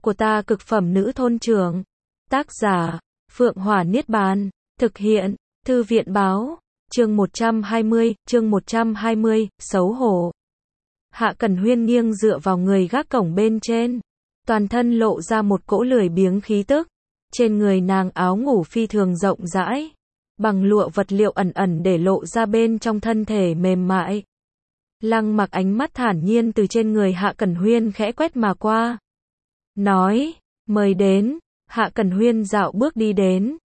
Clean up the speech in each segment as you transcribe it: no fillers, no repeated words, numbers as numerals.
của ta cực phẩm nữ thôn trưởng. Tác giả, Phượng Hỏa Niết Bàn. Thực hiện, Thư viện báo. Chương 120, xấu hổ. Hạ Cẩn Huyên nghiêng dựa vào người gác cổng bên trên. Toàn thân lộ ra một cỗ lười biếng khí tức. Trên người nàng áo ngủ phi thường rộng rãi. Bằng lụa vật liệu ẩn ẩn để lộ ra bên trong thân thể mềm mại. Lăng Mặc ánh mắt thản nhiên từ trên người Hạ Cẩn Huyên khẽ quét mà qua. Nói, mời đến. Hạ Cẩn Huyên dạo bước đi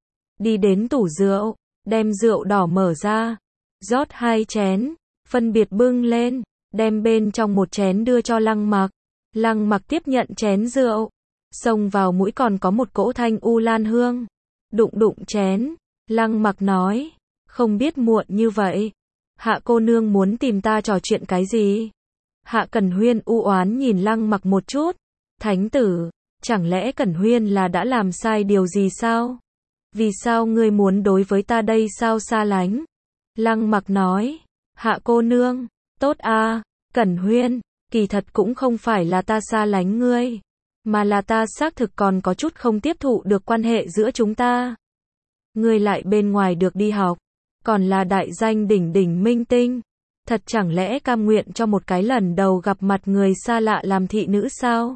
đến tủ rượu, đem rượu đỏ mở ra, rót 2 chén, phân biệt bưng lên, đem bên trong một chén đưa cho Lăng Mặc. Lăng Mặc tiếp nhận chén rượu, xông vào mũi còn có một cỗ thanh u lan hương. Đụng chén, Lăng Mặc nói, không biết muộn như vậy, Hạ cô nương muốn tìm ta trò chuyện cái gì? Hạ Cẩn Huyên u oán nhìn Lăng Mặc một chút. Thánh tử, chẳng lẽ Cẩn Huyên là đã làm sai điều gì sao? Vì sao ngươi muốn đối với ta đây sao xa lánh? Lăng Mặc nói, Hạ cô nương, tốt a, Cẩn Huyên, kỳ thật cũng không phải là ta xa lánh ngươi, mà là ta xác thực còn có chút không tiếp thụ được quan hệ giữa chúng ta. Ngươi lại bên ngoài được đi học, còn là đại danh đỉnh đỉnh minh tinh, thật chẳng lẽ cam nguyện cho một cái lần đầu gặp mặt người xa lạ làm thị nữ sao?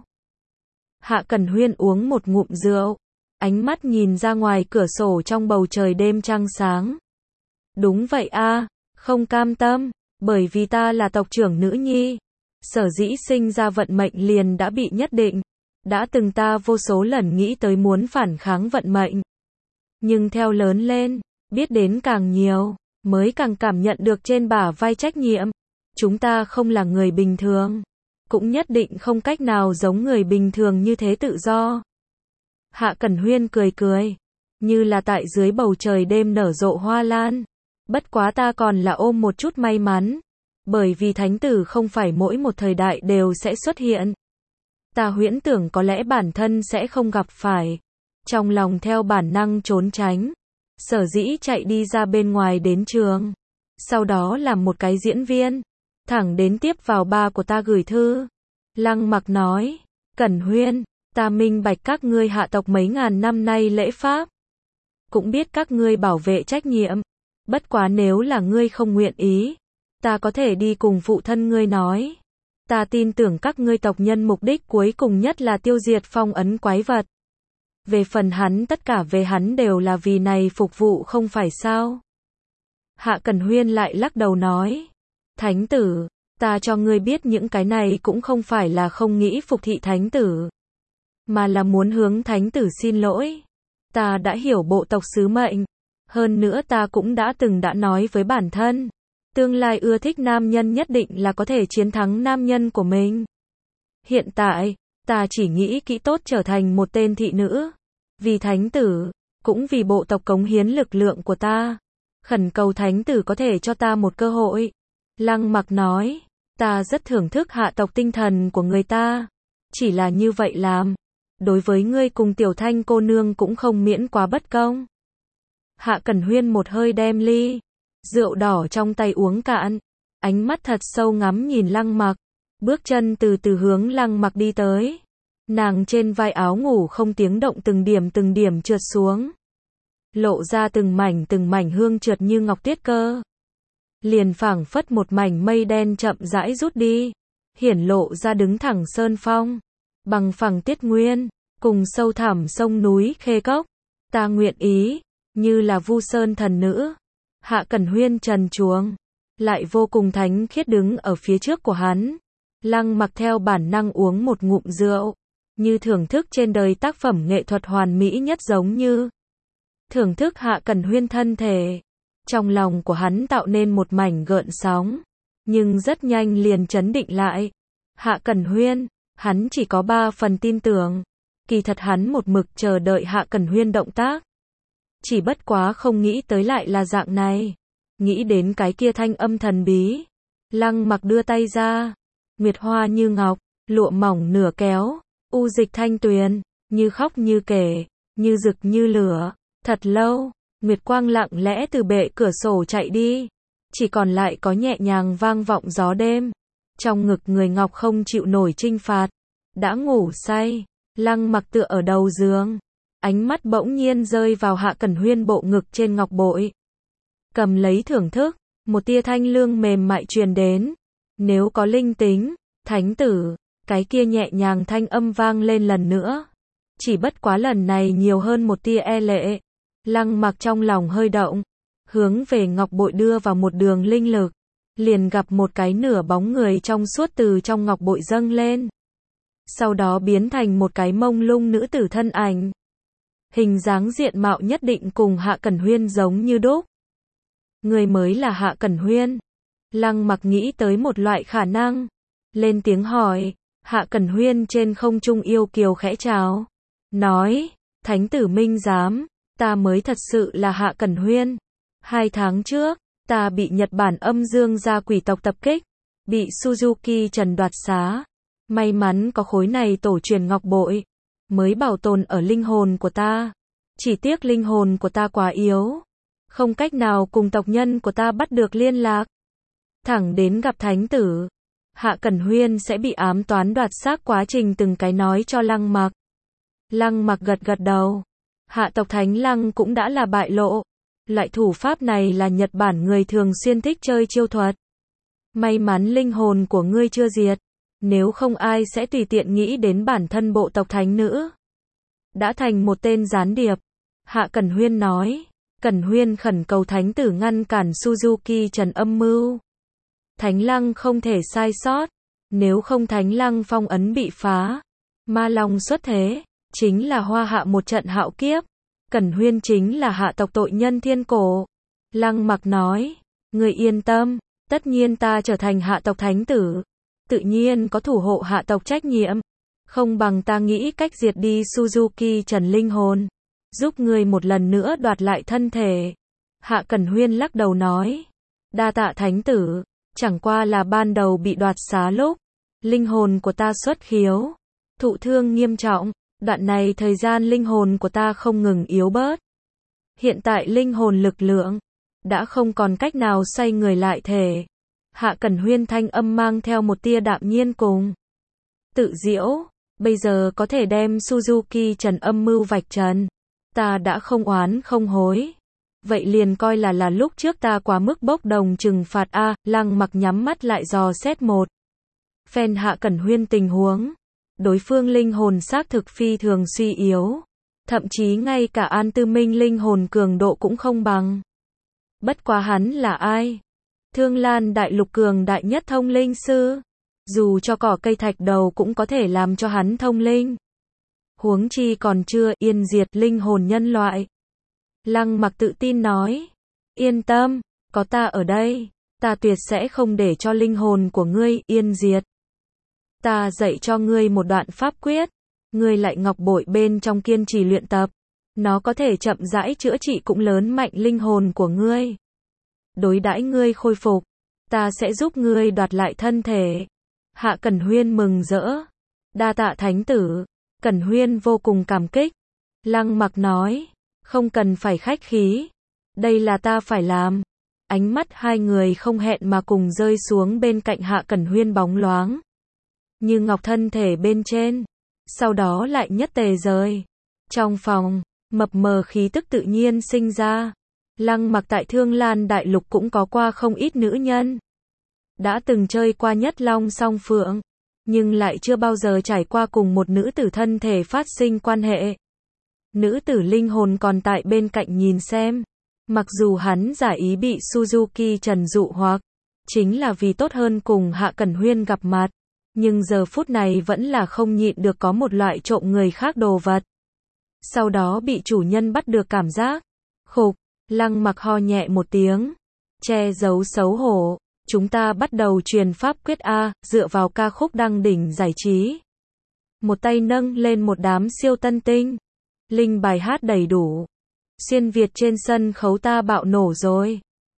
Hạ Cẩn Huyên uống một ngụm rượu, ánh mắt nhìn ra ngoài cửa sổ trong bầu trời đêm trăng sáng. Đúng vậy a, không cam tâm, bởi vì ta là tộc trưởng nữ nhi, sở dĩ sinh ra vận mệnh liền đã bị nhất định. Đã từng ta vô số lần nghĩ tới muốn phản kháng vận mệnh. Nhưng theo lớn lên, biết đến càng nhiều, mới càng cảm nhận được trên bả vai trách nhiệm. Chúng ta không là người bình thường, cũng nhất định không cách nào giống người bình thường như thế tự do. Hạ Cẩn Huyên cười, như là tại dưới bầu trời đêm nở rộ hoa lan. Bất quá ta còn là ôm một chút may mắn, bởi vì thánh tử không phải mỗi một thời đại đều sẽ xuất hiện. Ta huyễn tưởng có lẽ bản thân sẽ không gặp phải, trong lòng theo bản năng trốn tránh, sở dĩ chạy đi ra bên ngoài đến trường, sau đó làm một cái diễn viên, thẳng đến tiếp vào ba của ta gửi thư. Lăng Mặc nói, Cẩn Huyên, ta minh bạch các ngươi hạ tộc mấy ngàn năm nay lễ pháp, cũng biết các ngươi bảo vệ trách nhiệm, bất quá nếu là ngươi không nguyện ý, ta có thể đi cùng phụ thân ngươi nói. Ta tin tưởng các ngươi tộc nhân mục đích cuối cùng nhất là tiêu diệt phong ấn quái vật. Về phần hắn, tất cả về hắn đều là vì này phục vụ không phải sao? Hạ Cẩn Huyên lại lắc đầu nói, thánh tử, ta cho ngươi biết những cái này cũng không phải là không nghĩ phục thị thánh tử, mà là muốn hướng thánh tử xin lỗi. Ta đã hiểu bộ tộc sứ mệnh, hơn nữa ta cũng đã nói với bản thân, tương lai ưa thích nam nhân nhất định là có thể chiến thắng nam nhân của mình. Hiện tại, ta chỉ nghĩ kỹ tốt trở thành một tên thị nữ, vì thánh tử, cũng vì bộ tộc cống hiến lực lượng của ta. Khẩn cầu thánh tử có thể cho ta một cơ hội. Lăng Mặc nói, ta rất thưởng thức hạ tộc tinh thần của người ta, chỉ là như vậy làm, đối với ngươi cùng Tiểu Thanh cô nương cũng không miễn quá bất công. Hạ Cẩn Huyên một hơi đem ly rượu đỏ trong tay uống cạn, ánh mắt thật sâu ngắm nhìn Lăng Mặc, bước chân từ từ hướng Lăng Mặc đi tới. Nàng trên vai áo ngủ không tiếng động từng điểm trượt xuống, lộ ra từng mảnh hương trượt như ngọc tuyết cơ. Liền phảng phất một mảnh mây đen chậm rãi rút đi, hiển lộ ra đứng thẳng sơn phong, bằng phẳng tiết nguyên, cùng sâu thẳm sông núi khê cốc. Ta nguyện ý, như là Vu Sơn thần nữ. Hạ Cẩn Huyên trần truồng, lại vô cùng thánh khiết đứng ở phía trước của hắn. Lăng Mặc theo bản năng uống một ngụm rượu, như thưởng thức trên đời tác phẩm nghệ thuật hoàn mỹ nhất, giống như thưởng thức Hạ Cẩn Huyên thân thể. Trong lòng của hắn tạo nên một mảnh gợn sóng, nhưng rất nhanh liền trấn định lại. Hạ Cẩn Huyên, hắn chỉ có 3 phần tin tưởng. Kỳ thật hắn một mực chờ đợi Hạ Cẩn Huyên động tác, chỉ bất quá không nghĩ tới lại là dạng này. Nghĩ đến cái kia thanh âm thần bí, Lăng Mặc đưa tay ra, nguyệt hoa như ngọc, lụa mỏng nửa kéo, u dịch thanh tuyền, như khóc như kể, như rực như lửa. Thật lâu, nguyệt quang lặng lẽ từ bệ cửa sổ chạy đi, chỉ còn lại có nhẹ nhàng vang vọng gió đêm. Trong ngực người ngọc không chịu nổi trinh phạt, đã ngủ say, Lăng Mặc tựa ở đầu giường, ánh mắt bỗng nhiên rơi vào Hạ Cẩn Huyên bộ ngực trên ngọc bội. Cầm lấy thưởng thức, một tia thanh lương mềm mại truyền đến. Nếu có linh tính, thánh tử, cái kia nhẹ nhàng thanh âm vang lên lần nữa. Chỉ bất quá lần này nhiều hơn một tia e lệ. Lăng Mặc trong lòng hơi động, hướng về ngọc bội đưa vào một đường linh lực, liền gặp một cái nửa bóng người trong suốt từ trong ngọc bội dâng lên. Sau đó biến thành một cái mông lung nữ tử thân ảnh. Hình dáng diện mạo nhất định cùng Hạ Cẩn Huyên giống như đúc. Người mới là Hạ Cẩn Huyên. Lăng Mặc nghĩ tới một loại khả năng, lên tiếng hỏi. Hạ Cẩn Huyên trên không trung yêu kiều khẽ chào, nói, thánh tử minh giám, ta mới thật sự là Hạ Cẩn Huyên. 2 tháng trước, ta bị Nhật Bản âm dương gia quỷ tộc tập kích, bị Suzuki Trần đoạt xá. May mắn có khối này tổ truyền ngọc bội, mới bảo tồn ở linh hồn của ta. Chỉ tiếc linh hồn của ta quá yếu, không cách nào cùng tộc nhân của ta bắt được liên lạc. Thẳng đến gặp thánh tử, Hạ Cẩn Huyên sẽ bị ám toán đoạt xác quá trình từng cái nói cho Lăng Mặc. Lăng Mặc gật gật đầu. Hạ tộc Thánh Lăng cũng đã là bại lộ. Loại thủ pháp này là Nhật Bản người thường xuyên thích chơi chiêu thuật. May mắn linh hồn của ngươi chưa diệt, nếu không ai sẽ tùy tiện nghĩ đến bản thân bộ tộc thánh nữ. Đã thành một tên gián điệp. Hạ Cẩn Huyên nói. Cẩn Huyên khẩn cầu thánh tử ngăn cản Suzuki Trần âm mưu. Thánh Lăng không thể sai sót, nếu không Thánh Lăng phong ấn bị phá, ma long xuất thế, chính là hoa hạ một trận hạo kiếp. Cẩn Huyên chính là hạ tộc tội nhân thiên cổ. Lăng Mặc nói, người yên tâm, tất nhiên ta trở thành hạ tộc thánh tử, tự nhiên có thủ hộ hạ tộc trách nhiệm, không bằng ta nghĩ cách diệt đi Suzuki Trần linh hồn, giúp người một lần nữa đoạt lại thân thể. Hạ Cẩn Huyên lắc đầu nói, đa tạ thánh tử, chẳng qua là ban đầu bị đoạt xá lúc, linh hồn của ta xuất khiếu, thụ thương nghiêm trọng, đoạn này thời gian linh hồn của ta không ngừng yếu bớt. Hiện tại linh hồn lực lượng đã không còn cách nào xoay người lại thể. Hạ Cẩn Huyên thanh âm mang theo một tia đạm nhiên cùng tự diễu, bây giờ có thể đem Suzuki Trần âm mưu vạch trần, ta đã không oán không hối. Vậy liền coi là lúc trước ta quá mức bốc đồng trừng phạt a. Lăng Mặc nhắm mắt lại dò xét một phen Hạ Cẩn Huyên tình huống. Đối phương linh hồn xác thực phi thường suy yếu, thậm chí ngay cả An Tư Minh linh hồn cường độ cũng không bằng. Bất quá hắn là ai? Thương Lan đại lục cường đại nhất thông linh sư, dù cho cỏ cây thạch đầu cũng có thể làm cho hắn thông linh. Huống chi còn chưa yên diệt linh hồn nhân loại. Lăng Mặc tự tin nói, yên tâm, có ta ở đây, ta tuyệt sẽ không để cho linh hồn của ngươi yên diệt. Ta dạy cho ngươi một đoạn pháp quyết, ngươi lại ngọc bội bên trong kiên trì luyện tập, nó có thể chậm rãi chữa trị cũng lớn mạnh linh hồn của ngươi. Đối đãi ngươi khôi phục, ta sẽ giúp ngươi đoạt lại thân thể. Hạ Cẩn Huyên mừng rỡ, đa tạ thánh tử. Cẩn Huyên vô cùng cảm kích. Lăng Mặc nói, không cần phải khách khí, đây là ta phải làm. Ánh mắt hai người không hẹn mà cùng rơi xuống bên cạnh Hạ Cẩn Huyên bóng loáng như ngọc thân thể bên trên, sau đó lại nhất tề rời. Trong phòng, mập mờ khí tức tự nhiên sinh ra. Lăng Mặc tại Thương Lan đại lục cũng có qua không ít nữ nhân, đã từng chơi qua nhất long song phượng, nhưng lại chưa bao giờ trải qua cùng một nữ tử thân thể phát sinh quan hệ. Nữ tử linh hồn còn tại bên cạnh nhìn xem. Mặc dù hắn giả ý bị Suzuki Trần dụ hoặc, chính là vì tốt hơn cùng Hạ Cẩn Huyên gặp mặt, nhưng giờ phút này vẫn là không nhịn được có một loại trộm người khác đồ vật. Sau đó bị chủ nhân bắt được cảm giác. Khục, Lăng Mặc ho nhẹ một tiếng, che giấu xấu hổ. Chúng ta bắt đầu truyền pháp quyết A, dựa vào ca khúc đăng đỉnh giải trí. Một tay nâng lên một đám siêu tân tinh. Linh bài hát đầy đủ. Xuyên Việt trên sân khấu ta bạo nổ rồi.